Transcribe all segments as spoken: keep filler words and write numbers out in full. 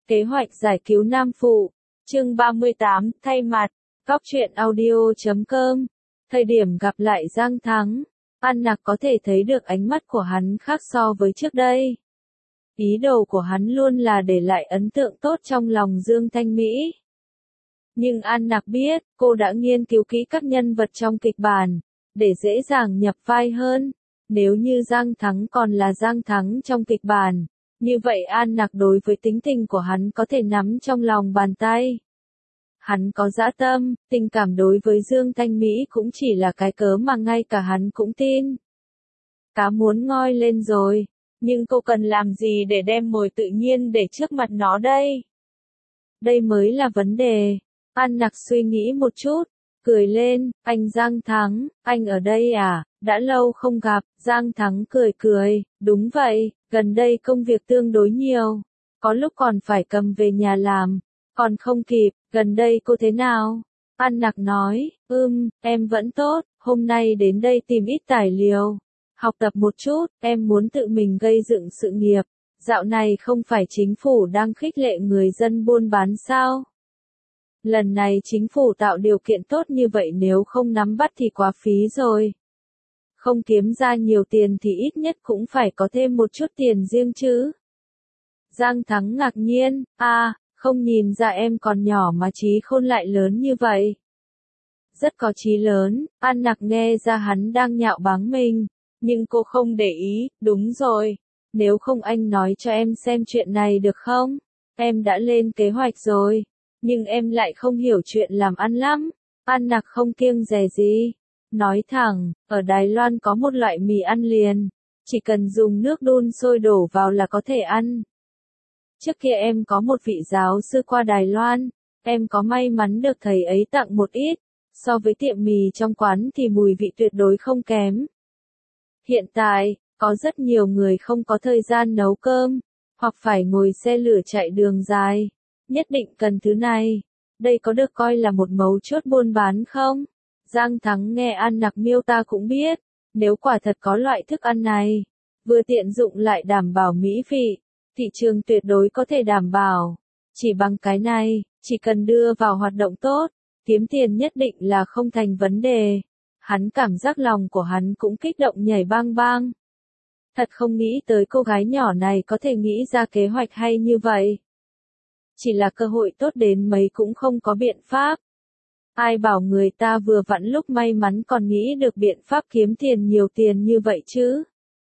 Kế hoạch giải cứu Nam Phụ, chương ba mươi tám, thay mặt, góc truyện audio chấm com. Thời điểm gặp lại Giang Thắng, An Nặc có thể thấy được ánh mắt của hắn khác so với trước đây. Ý đồ của hắn luôn là để lại ấn tượng tốt trong lòng Dương Thanh Mỹ. Nhưng An Nặc biết, cô đã nghiên cứu kỹ các nhân vật trong kịch bản, để dễ dàng nhập vai hơn. Nếu như Giang Thắng còn là Giang Thắng trong kịch bản, như vậy An Nặc đối với tính tình của hắn có thể nắm trong lòng bàn tay. Hắn có dã tâm, tình cảm đối với Dương Thanh Mỹ cũng chỉ là cái cớ mà ngay cả hắn cũng tin. Cá muốn ngoi lên rồi, nhưng cô cần làm gì để đem mồi tự nhiên để trước mặt nó đây? Đây mới là vấn đề. An Nặc suy nghĩ một chút, cười lên, anh Giang Thắng, anh ở đây à, đã lâu không gặp. Giang Thắng cười cười, đúng vậy, gần đây công việc tương đối nhiều, có lúc còn phải cầm về nhà làm, còn không kịp. Gần đây cô thế nào? An Nặc nói, ừm, em vẫn tốt, hôm nay đến đây tìm ít tài liệu, học tập một chút, em muốn tự mình gây dựng sự nghiệp. Dạo này không phải chính phủ đang khích lệ người dân buôn bán sao? Lần này chính phủ tạo điều kiện tốt như vậy, nếu không nắm bắt thì quá phí rồi. Không kiếm ra nhiều tiền thì ít nhất cũng phải có thêm một chút tiền riêng chứ. Giang Thắng ngạc nhiên, à, không nhìn ra em còn nhỏ mà trí khôn lại lớn như vậy. Rất có trí lớn. An Nặc nghe ra hắn đang nhạo báng mình, nhưng cô không để ý. Đúng rồi, nếu không anh nói cho em xem chuyện này được không? Em đã lên kế hoạch rồi, nhưng em lại không hiểu chuyện làm ăn lắm. An Nặc không kiêng dè gì, nói thẳng, ở Đài Loan có một loại mì ăn liền, chỉ cần dùng nước đun sôi đổ vào là có thể ăn. Trước kia em có một vị giáo sư qua Đài Loan, em có may mắn được thầy ấy tặng một ít, so với tiệm mì trong quán thì mùi vị tuyệt đối không kém. Hiện tại, có rất nhiều người không có thời gian nấu cơm, hoặc phải ngồi xe lửa chạy đường dài, nhất định cần thứ này. Đây có được coi là một mấu chốt buôn bán không? Giang Thắng nghe An Nặc miêu tả cũng biết, nếu quả thật có loại thức ăn này, vừa tiện dụng lại đảm bảo mỹ vị, thị trường tuyệt đối có thể đảm bảo. Chỉ bằng cái này, chỉ cần đưa vào hoạt động tốt, kiếm tiền nhất định là không thành vấn đề. Hắn cảm giác lòng của hắn cũng kích động nhảy bang bang. Thật không nghĩ tới cô gái nhỏ này có thể nghĩ ra kế hoạch hay như vậy. Chỉ là cơ hội tốt đến mấy cũng không có biện pháp. Ai bảo người ta vừa vặn lúc may mắn còn nghĩ được biện pháp kiếm tiền nhiều tiền như vậy chứ.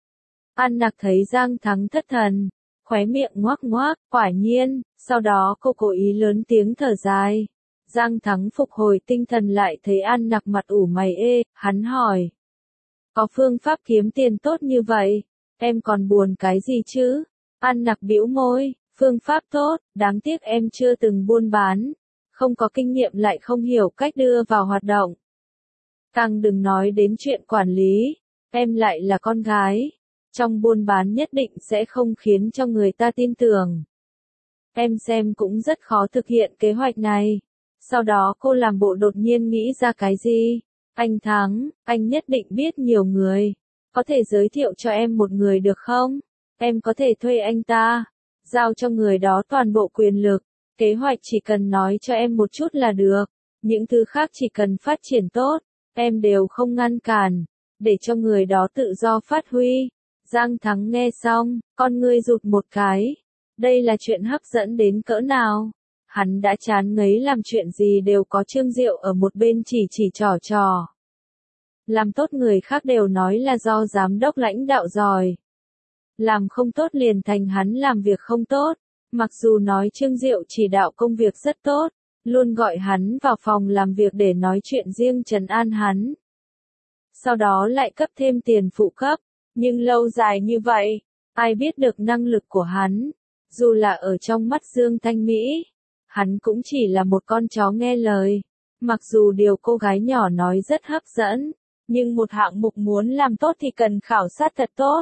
An Nặc thấy Giang Thắng thất thần, khóe miệng ngoác ngoác, quả nhiên. Sau đó cô cố ý lớn tiếng thở dài. Giang Thắng phục hồi tinh thần lại thấy An Nặc mặt ủ mày ê, hắn hỏi. Có phương pháp kiếm tiền tốt như vậy, em còn buồn cái gì chứ? An Nặc bĩu môi, phương pháp tốt, đáng tiếc em chưa từng buôn bán, không có kinh nghiệm lại không hiểu cách đưa vào hoạt động. Càng đừng nói đến chuyện quản lý, em lại là con gái, trong buôn bán nhất định sẽ không khiến cho người ta tin tưởng. Em xem cũng rất khó thực hiện kế hoạch này. Sau đó cô làm bộ đột nhiên nghĩ ra cái gì. Anh Thắng, anh nhất định biết nhiều người, có thể giới thiệu cho em một người được không? Em có thể thuê anh ta, giao cho người đó toàn bộ quyền lực. Kế hoạch chỉ cần nói cho em một chút là được, những thứ khác chỉ cần phát triển tốt, em đều không ngăn cản, để cho người đó tự do phát huy. Giang Thắng nghe xong, con ngươi rụt một cái. Đây là chuyện hấp dẫn đến cỡ nào? Hắn đã chán ngấy làm chuyện gì đều có Trương Diệu ở một bên chỉ chỉ trò trò. Làm tốt người khác đều nói là do giám đốc lãnh đạo giỏi. Làm không tốt liền thành hắn làm việc không tốt. Mặc dù nói Trương Diệu chỉ đạo công việc rất tốt, luôn gọi hắn vào phòng làm việc để nói chuyện riêng trấn an hắn. Sau đó lại cấp thêm tiền phụ cấp, nhưng lâu dài như vậy, ai biết được năng lực của hắn. Dù là ở trong mắt Dương Thanh Mỹ, hắn cũng chỉ là một con chó nghe lời. Mặc dù điều cô gái nhỏ nói rất hấp dẫn, nhưng một hạng mục muốn làm tốt thì cần khảo sát thật tốt.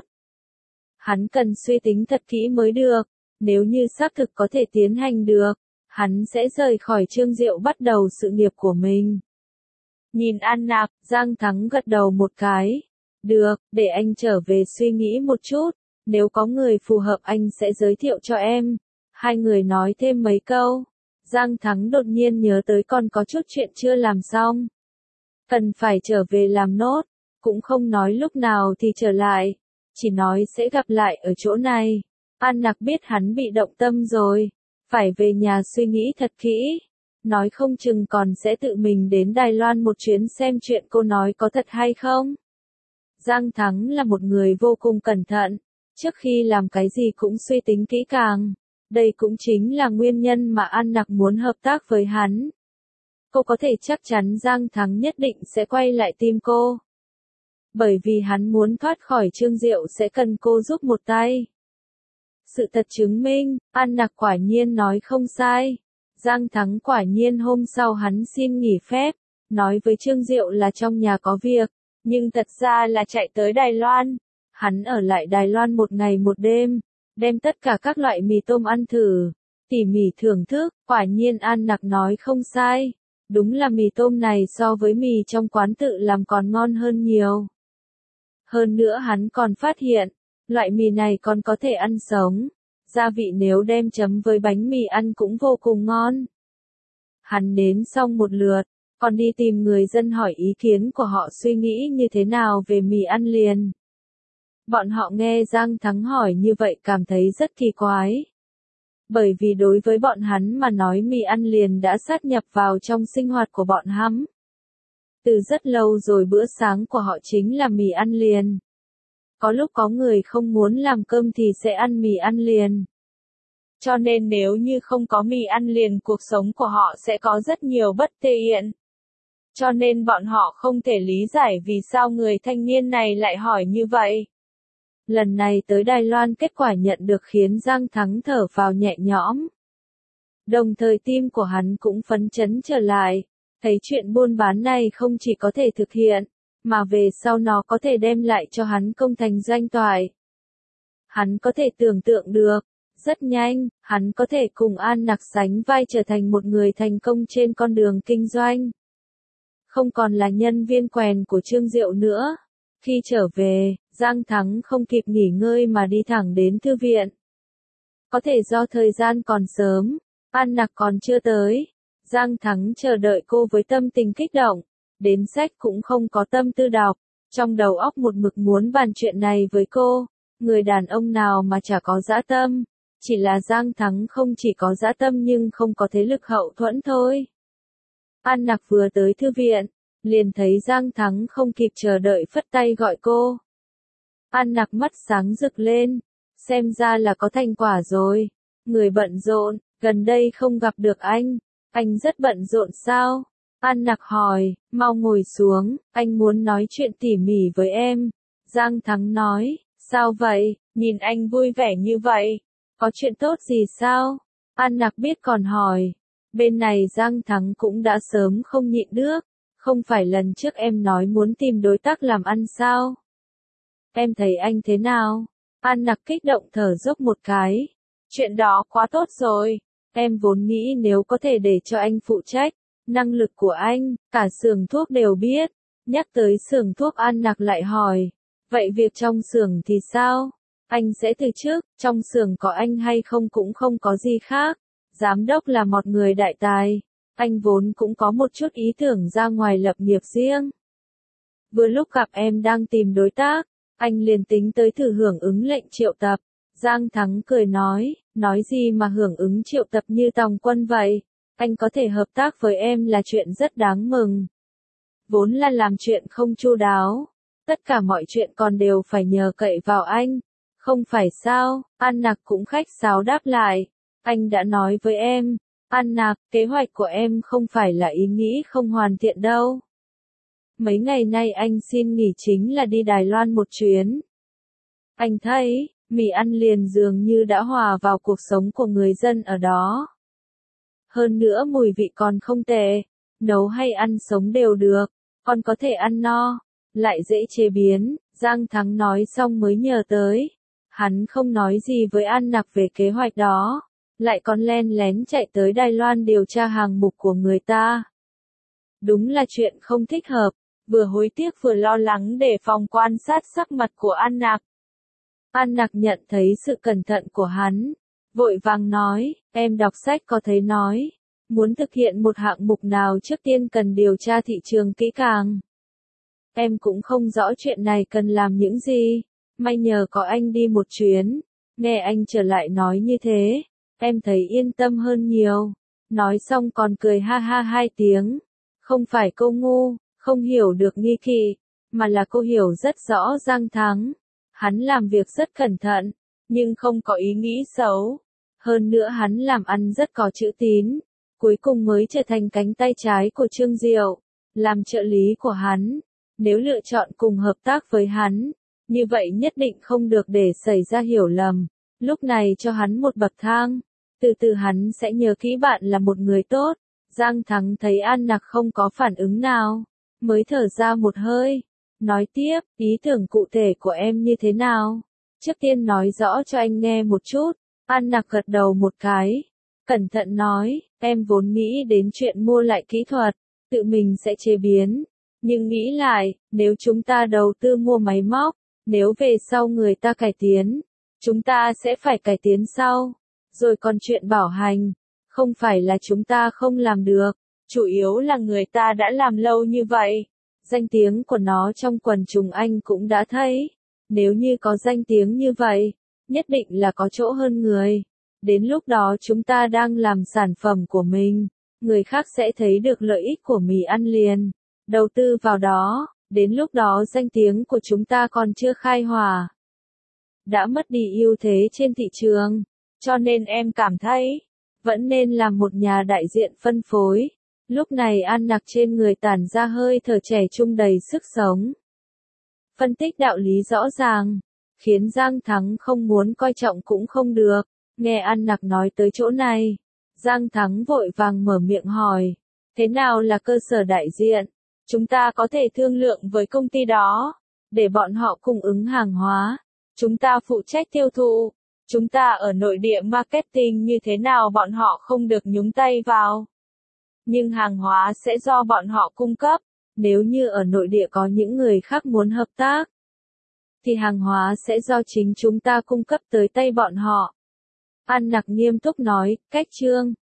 Hắn cần suy tính thật kỹ mới được. Nếu như xác thực có thể tiến hành được, hắn sẽ rời khỏi Trương Diệu bắt đầu sự nghiệp của mình. Nhìn An Nặc, Giang Thắng gật đầu một cái. Được, để anh trở về suy nghĩ một chút, nếu có người phù hợp anh sẽ giới thiệu cho em. Hai người nói thêm mấy câu. Giang Thắng đột nhiên nhớ tới còn có chút chuyện chưa làm xong. Cần phải trở về làm nốt, cũng không nói lúc nào thì trở lại, chỉ nói sẽ gặp lại ở chỗ này. An Nặc biết hắn bị động tâm rồi, phải về nhà suy nghĩ thật kỹ, nói không chừng còn sẽ tự mình đến Đài Loan một chuyến xem chuyện cô nói có thật hay không. Giang Thắng là một người vô cùng cẩn thận, trước khi làm cái gì cũng suy tính kỹ càng, đây cũng chính là nguyên nhân mà An Nặc muốn hợp tác với hắn. Cô có thể chắc chắn Giang Thắng nhất định sẽ quay lại tìm cô. Bởi vì hắn muốn thoát khỏi Trương Diệu sẽ cần cô giúp một tay. Sự thật chứng minh, An Nặc quả nhiên nói không sai. Giang Thắng quả nhiên hôm sau hắn xin nghỉ phép, nói với Trương Diệu là trong nhà có việc, nhưng thật ra là chạy tới Đài Loan. Hắn ở lại Đài Loan một ngày một đêm, đem tất cả các loại mì tôm ăn thử, tỉ mỉ thưởng thức, quả nhiên An Nặc nói không sai. Đúng là mì tôm này so với mì trong quán tự làm còn ngon hơn nhiều. Hơn nữa hắn còn phát hiện, loại mì này còn có thể ăn sống, gia vị nếu đem chấm với bánh mì ăn cũng vô cùng ngon. Hắn đến xong một lượt, còn đi tìm người dân hỏi ý kiến của họ suy nghĩ như thế nào về mì ăn liền. Bọn họ nghe Giang Thắng hỏi như vậy cảm thấy rất kỳ quái. Bởi vì đối với bọn hắn mà nói mì ăn liền đã sát nhập vào trong sinh hoạt của bọn hắn. Từ rất lâu rồi bữa sáng của họ chính là mì ăn liền. Có lúc có người không muốn làm cơm thì sẽ ăn mì ăn liền. Cho nên nếu như không có mì ăn liền cuộc sống của họ sẽ có rất nhiều bất tiện. Cho nên bọn họ không thể lý giải vì sao người thanh niên này lại hỏi như vậy. Lần này tới Đài Loan kết quả nhận được khiến Giang Thắng thở vào nhẹ nhõm. Đồng thời tim của hắn cũng phấn chấn trở lại, thấy chuyện buôn bán này không chỉ có thể thực hiện, mà về sau nó có thể đem lại cho hắn công thành danh toại. Hắn có thể tưởng tượng được, rất nhanh, hắn có thể cùng An Nặc sánh vai trở thành một người thành công trên con đường kinh doanh. Không còn là nhân viên quèn của Trương Diệu nữa. Khi trở về, Giang Thắng không kịp nghỉ ngơi mà đi thẳng đến thư viện. Có thể do thời gian còn sớm, An Nặc còn chưa tới. Giang Thắng chờ đợi cô với tâm tình kích động, đến sách cũng không có tâm tư đọc, trong đầu óc một mực muốn bàn chuyện này với cô. Người đàn ông nào mà chả có dã tâm, chỉ là Giang Thắng không chỉ có dã tâm nhưng không có thế lực hậu thuẫn thôi. An Nặc vừa tới thư viện, liền thấy Giang Thắng không kịp chờ đợi phất tay gọi cô. An Nặc mắt sáng rực lên, xem ra là có thành quả rồi. Người bận rộn, gần đây không gặp được anh, anh rất bận rộn sao? An Nặc hỏi, mau ngồi xuống, anh muốn nói chuyện tỉ mỉ với em. Giang Thắng nói, sao vậy, nhìn anh vui vẻ như vậy, có chuyện tốt gì sao? An Nặc biết còn hỏi, bên này Giang Thắng cũng đã sớm không nhịn được, không phải lần trước em nói muốn tìm đối tác làm ăn sao? Em thấy anh thế nào? An Nặc kích động thở dốc một cái, chuyện đó quá tốt rồi, em vốn nghĩ nếu có thể để cho anh phụ trách, năng lực của anh, cả xưởng thuốc đều biết. Nhắc tới xưởng thuốc An Nặc lại hỏi, vậy việc trong xưởng thì sao? Anh sẽ từ chức, trong xưởng có anh hay không cũng không có gì khác. Giám đốc là một người đại tài, anh vốn cũng có một chút ý tưởng ra ngoài lập nghiệp riêng. Vừa lúc gặp em đang tìm đối tác, anh liền tính tới thử hưởng ứng lệnh triệu tập. Giang Thắng cười nói, nói gì mà hưởng ứng triệu tập như Tòng Quân vậy, anh có thể hợp tác với em là chuyện rất đáng mừng. Vốn là làm chuyện không chu đáo, tất cả mọi chuyện còn đều phải nhờ cậy vào anh, không phải sao? An Nặc cũng khách sáo đáp lại, anh đã nói với em, An Nặc, kế hoạch của em không phải là ý nghĩ không hoàn thiện đâu. Mấy ngày nay anh xin nghỉ chính là đi Đài Loan một chuyến. Anh thấy, mì ăn liền dường như đã hòa vào cuộc sống của người dân ở đó. Hơn nữa mùi vị còn không tệ, nấu hay ăn sống đều được, còn có thể ăn no, lại dễ chế biến. Giang Thắng nói xong mới nhớ tới, hắn không nói gì với An Nặc về kế hoạch đó, lại còn len lén chạy tới Đài Loan điều tra hàng mục của người ta. Đúng là chuyện không thích hợp, vừa hối tiếc vừa lo lắng để phòng quan sát sắc mặt của An Nặc. An Nặc nhận thấy sự cẩn thận của hắn, vội vàng nói, em đọc sách có thấy nói, muốn thực hiện một hạng mục nào trước tiên cần điều tra thị trường kỹ càng. Em cũng không rõ chuyện này cần làm những gì, may nhờ có anh đi một chuyến, nghe anh trở lại nói như thế, em thấy yên tâm hơn nhiều. Nói xong còn cười ha ha hai tiếng, không phải cô ngu, không hiểu được nghi kỵ, mà là cô hiểu rất rõ Giang Thắng. Hắn làm việc rất cẩn thận, nhưng không có ý nghĩ xấu. Hơn nữa hắn làm ăn rất có chữ tín, cuối cùng mới trở thành cánh tay trái của Trương Diệu, làm trợ lý của hắn. Nếu lựa chọn cùng hợp tác với hắn, như vậy nhất định không được để xảy ra hiểu lầm. Lúc này cho hắn một bậc thang, từ từ hắn sẽ nhớ kỹ bạn là một người tốt. Giang Thắng thấy An Nặc không có phản ứng nào, mới thở ra một hơi, nói tiếp, ý tưởng cụ thể của em như thế nào? Trước tiên nói rõ cho anh nghe một chút. An Nặc gật đầu một cái, cẩn thận nói, em vốn nghĩ đến chuyện mua lại kỹ thuật, tự mình sẽ chế biến. Nhưng nghĩ lại, nếu chúng ta đầu tư mua máy móc, nếu về sau người ta cải tiến, chúng ta sẽ phải cải tiến sau. Rồi còn chuyện bảo hành, không phải là chúng ta không làm được, chủ yếu là người ta đã làm lâu như vậy. Danh tiếng của nó trong quần chúng Anh cũng đã thấy. Nếu như có danh tiếng như vậy, nhất định là có chỗ hơn người. Đến lúc đó chúng ta đang làm sản phẩm của mình, người khác sẽ thấy được lợi ích của mì ăn liền, đầu tư vào đó, đến lúc đó danh tiếng của chúng ta còn chưa khai hỏa, đã mất đi ưu thế trên thị trường, cho nên em cảm thấy, vẫn nên làm một nhà đại diện phân phối. Lúc này An Nặc trên người tản ra hơi thở trẻ trung đầy sức sống. Phân tích đạo lý rõ ràng, khiến Giang Thắng không muốn coi trọng cũng không được. Nghe An Nặc nói tới chỗ này, Giang Thắng vội vàng mở miệng hỏi, thế nào là cơ sở đại diện? Chúng ta có thể thương lượng với công ty đó, để bọn họ cung ứng hàng hóa, chúng ta phụ trách tiêu thụ, chúng ta ở nội địa marketing như thế nào bọn họ không được nhúng tay vào. Nhưng hàng hóa sẽ do bọn họ cung cấp, nếu như ở nội địa có những người khác muốn hợp tác, thì hàng hóa sẽ do chính chúng ta cung cấp tới tay bọn họ. An Nặc nghiêm túc nói, cách Trương